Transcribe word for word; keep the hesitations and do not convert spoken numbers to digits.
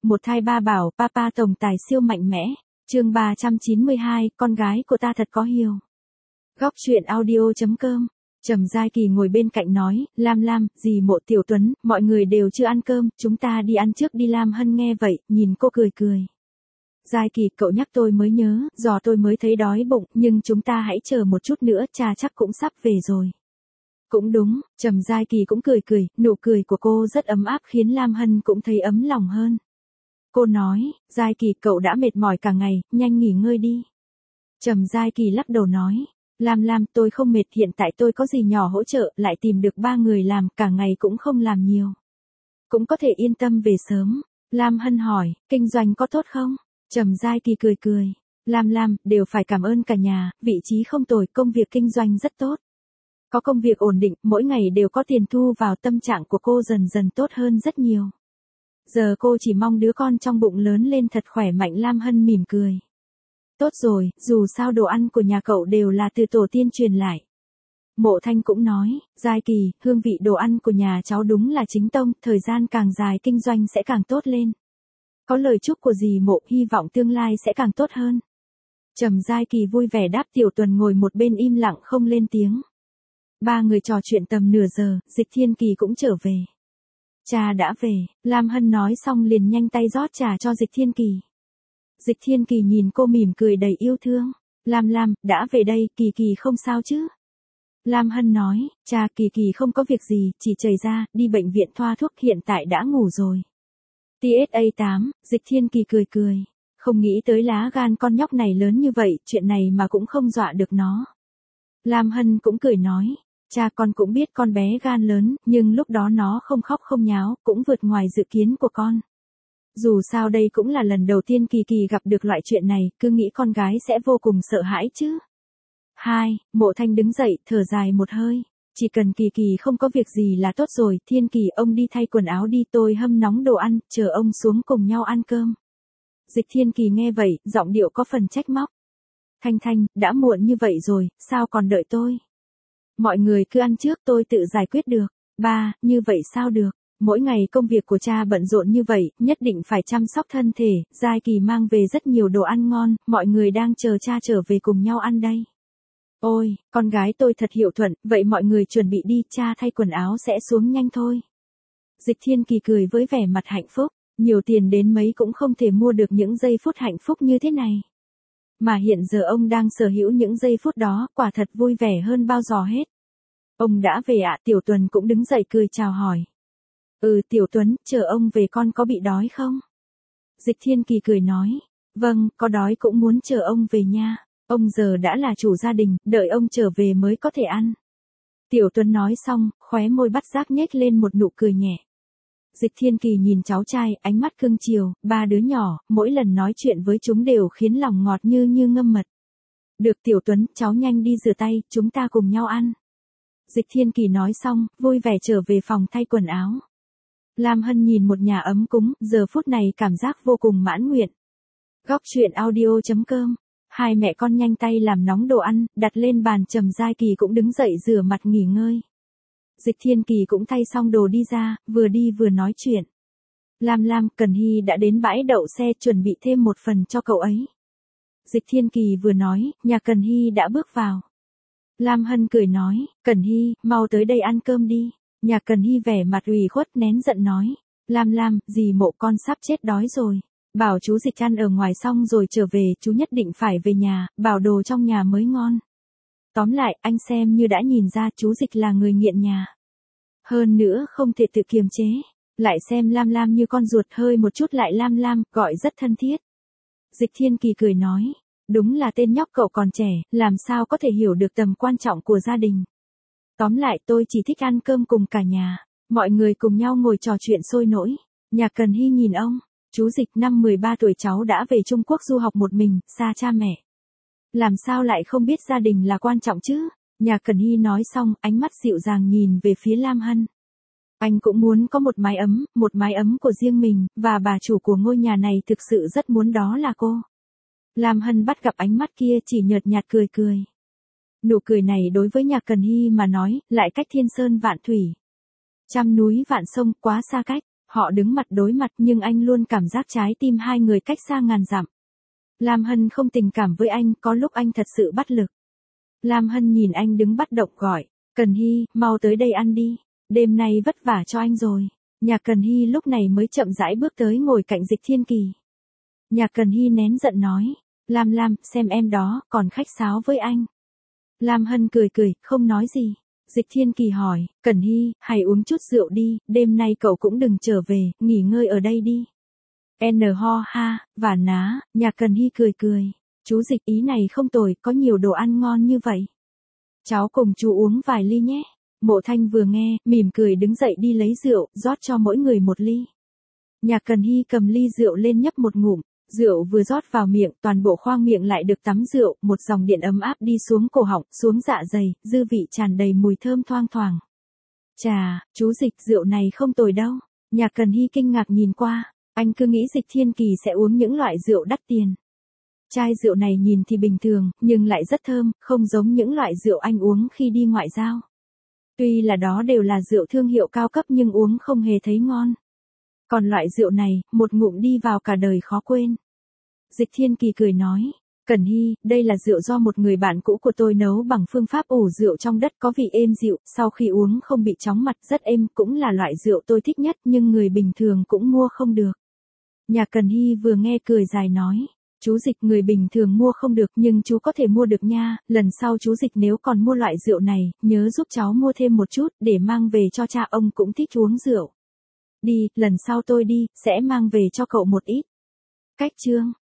Một thai ba bảo, papa tổng tài siêu mạnh mẽ. Chương ba trăm chín mươi hai, con gái của ta thật có hiếu. Góc truyện audio chấm com. Trầm Giai Kỳ ngồi bên cạnh nói, Lam Lam, dì Mộ Tiểu Tuấn, mọi người đều chưa ăn cơm, chúng ta đi ăn trước đi. Lam Hân nghe vậy, nhìn cô cười cười. Giai Kỳ, cậu nhắc tôi mới nhớ, do tôi mới thấy đói bụng, nhưng chúng ta hãy chờ một chút nữa, cha chắc cũng sắp về rồi. Cũng đúng, Trầm Giai Kỳ cũng cười cười, nụ cười của cô rất ấm áp khiến Lam Hân cũng thấy ấm lòng hơn. Cô nói, Giai Kỳ, cậu đã mệt mỏi cả ngày, nhanh nghỉ ngơi đi. Trầm Giai Kỳ lắc đầu nói, Lam Lam, tôi không mệt, hiện tại tôi có dì nhỏ hỗ trợ, lại tìm được ba người làm, cả ngày cũng không làm nhiều. Cũng có thể yên tâm về sớm. Lam Hân hỏi, kinh doanh có tốt không? Trầm Giai Kỳ cười cười, Lam Lam, đều phải cảm ơn cả nhà, vị trí không tồi, công việc kinh doanh rất tốt. Có công việc ổn định, mỗi ngày đều có tiền thu vào, tâm trạng của cô dần dần tốt hơn rất nhiều. Giờ cô chỉ mong đứa con trong bụng lớn lên thật khỏe mạnh. Lam Hân mỉm cười. Tốt rồi, dù sao đồ ăn của nhà cậu đều là từ tổ tiên truyền lại. Mộ Thanh cũng nói, Giai Kỳ, hương vị đồ ăn của nhà cháu đúng là chính tông, thời gian càng dài kinh doanh sẽ càng tốt lên. Có lời chúc của dì Mộ, hy vọng tương lai sẽ càng tốt hơn. Trầm Giai Kỳ vui vẻ đáp. Tiểu Tuần ngồi một bên im lặng không lên tiếng. Ba người trò chuyện tầm nửa giờ, Dịch Thiên Kỳ cũng trở về. Cha đã về, Lam Hân nói xong liền nhanh tay rót trà cho Dịch Thiên Kỳ. Dịch Thiên Kỳ nhìn cô mỉm cười đầy yêu thương. Lam Lam, đã về đây, Kỳ Kỳ không sao chứ? Lam Hân nói, cha, Kỳ Kỳ không có việc gì, chỉ chảy ra, đi bệnh viện thoa thuốc, hiện tại đã ngủ rồi. tê ét a tám, Dịch Thiên Kỳ cười cười. Không nghĩ tới lá gan con nhóc này lớn như vậy, chuyện này mà cũng không dọa được nó. Lam Hân cũng cười nói, cha, con cũng biết con bé gan lớn, nhưng lúc đó nó không khóc không nháo, cũng vượt ngoài dự kiến của con. Dù sao đây cũng là lần đầu tiên Kỳ Kỳ gặp được loại chuyện này, cứ nghĩ con gái sẽ vô cùng sợ hãi chứ. Hai, Mộ Thanh đứng dậy, thở dài một hơi. Chỉ cần Kỳ Kỳ không có việc gì là tốt rồi. Thiên Kỳ, ông đi thay quần áo đi, tôi hâm nóng đồ ăn, chờ ông xuống cùng nhau ăn cơm. Dịch Thiên Kỳ nghe vậy, giọng điệu có phần trách móc. Thanh Thanh, đã muộn như vậy rồi, sao còn đợi tôi? Mọi người cứ ăn trước, tôi tự giải quyết được. Ba, như vậy sao được? Mỗi ngày công việc của cha bận rộn như vậy, nhất định phải chăm sóc thân thể. Giai Kỳ mang về rất nhiều đồ ăn ngon, mọi người đang chờ cha trở về cùng nhau ăn đây. Ôi, con gái tôi thật hiểu thuận, vậy mọi người chuẩn bị đi, cha thay quần áo sẽ xuống nhanh thôi. Dịch Thiên Kỳ cười với vẻ mặt hạnh phúc, nhiều tiền đến mấy cũng không thể mua được những giây phút hạnh phúc như thế này. Mà hiện giờ ông đang sở hữu những giây phút đó, quả thật vui vẻ hơn bao giờ hết. Ông đã về ạ? Tiểu Tuần cũng đứng dậy cười chào hỏi. Ừ, Tiểu Tuấn, chờ ông về con có bị đói không? Dịch Thiên Kỳ cười nói, vâng, có đói cũng muốn chờ ông về nha. Ông giờ đã là chủ gia đình, đợi ông trở về mới có thể ăn. Tiểu Tuấn nói xong, khóe môi bắt giác nhếch lên một nụ cười nhẹ. Dịch Thiên Kỳ nhìn cháu trai, ánh mắt cưng chiều, ba đứa nhỏ, mỗi lần nói chuyện với chúng đều khiến lòng ngọt như như ngâm mật. Được Tiểu Tuấn, cháu nhanh đi rửa tay, chúng ta cùng nhau ăn. Dịch Thiên Kỳ nói xong, vui vẻ trở về phòng thay quần áo. Lam Hân nhìn một nhà ấm cúng, giờ phút này cảm giác vô cùng mãn nguyện. Góc truyện audio chấm com. Hai mẹ con nhanh tay làm nóng đồ ăn, đặt lên bàn. Trầm Giai Kỳ cũng đứng dậy rửa mặt nghỉ ngơi. Dịch Thiên Kỳ cũng thay xong đồ đi ra, vừa đi vừa nói chuyện. Lam Lam, Cần Hy đã đến bãi đậu xe, chuẩn bị thêm một phần cho cậu ấy. Dịch Thiên Kỳ vừa nói, nhà Cần Hy đã bước vào. Lam Hân cười nói, Cần Hy, mau tới đây ăn cơm đi. Nhà Cần Hy vẻ mặt ủy khuất nén giận nói, Lam Lam, dì Mộ con sắp chết đói rồi. Bảo chú Dịch ăn ở ngoài xong rồi trở về, chú nhất định phải về nhà, bảo đồ trong nhà mới ngon. Tóm lại, anh xem như đã nhìn ra chú Dịch là người nghiện nhà. Hơn nữa không thể tự kiềm chế. Lại xem Lam Lam như con ruột, hơi một chút lại Lam Lam, gọi rất thân thiết. Dịch Thiên Kỳ cười nói, đúng là tên nhóc cậu còn trẻ, làm sao có thể hiểu được tầm quan trọng của gia đình. Tóm lại tôi chỉ thích ăn cơm cùng cả nhà. Mọi người cùng nhau ngồi trò chuyện sôi nổi. Nhà Cần Hy nhìn ông. Chú Dịch năm mười ba tuổi cháu đã về Trung Quốc du học một mình, xa cha mẹ. Làm sao lại không biết gia đình là quan trọng chứ? Nhà Cần Hy nói xong, ánh mắt dịu dàng nhìn về phía Lam Hân. Anh cũng muốn có một mái ấm, một mái ấm của riêng mình, và bà chủ của ngôi nhà này thực sự rất muốn, đó là cô. Lam Hân bắt gặp ánh mắt kia chỉ nhợt nhạt cười cười. Nụ cười này đối với nhà Cần Hy mà nói, lại cách thiên sơn vạn thủy. Trăm núi vạn sông, quá xa cách. Họ đứng mặt đối mặt nhưng anh luôn cảm giác trái tim hai người cách xa ngàn dặm. Lam Hân không tình cảm với anh, có lúc anh thật sự bất lực. Lam Hân nhìn anh đứng bất động gọi, Cần Hy, mau tới đây ăn đi, đêm nay vất vả cho anh rồi. Nhạc Cần Hy lúc này mới chậm rãi bước tới ngồi cạnh Dịch Thiên Kỳ. Nhạc Cần Hy nén giận nói, Lam Lam, xem em đó, còn khách sáo với anh. Lam Hân cười cười, không nói gì. Dịch Thiên Kỳ hỏi, Cần Hy, hãy uống chút rượu đi, đêm nay cậu cũng đừng trở về, nghỉ ngơi ở đây đi. N ho ha, và ná, Nhạc Cần Hy cười cười, chú Dịch ý này không tồi, có nhiều đồ ăn ngon như vậy. Cháu cùng chú uống vài ly nhé. Mộ Thanh vừa nghe, mỉm cười đứng dậy đi lấy rượu, rót cho mỗi người một ly. Nhạc Cần Hy cầm ly rượu lên nhấp một ngụm, rượu vừa rót vào miệng, toàn bộ khoang miệng lại được tắm rượu, một dòng điện ấm áp đi xuống cổ họng, xuống dạ dày, dư vị tràn đầy mùi thơm thoang thoảng. Chà, chú Dịch, rượu này không tồi đâu. Nhạc Cần Hy kinh ngạc nhìn qua, anh cứ nghĩ Dịch Thiên Kỳ sẽ uống những loại rượu đắt tiền. Chai rượu này nhìn thì bình thường, nhưng lại rất thơm, không giống những loại rượu anh uống khi đi ngoại giao. Tuy là đó đều là rượu thương hiệu cao cấp nhưng uống không hề thấy ngon. Còn loại rượu này, một ngụm đi vào cả đời khó quên. Dịch Thiên Kỳ cười nói, Cần Hy, đây là rượu do một người bạn cũ của tôi nấu bằng phương pháp ủ rượu trong đất có vị êm dịu, sau khi uống không bị chóng mặt, rất êm, cũng là loại rượu tôi thích nhất nhưng người bình thường cũng mua không được. Nhạc Cần Hy vừa nghe cười dài nói, chú Dịch, người bình thường mua không được nhưng chú có thể mua được nha, lần sau chú Dịch nếu còn mua loại rượu này, nhớ giúp cháu mua thêm một chút, để mang về cho cha, ông cũng thích uống rượu. Đi, lần sau tôi đi, sẽ mang về cho cậu một ít. Cách chương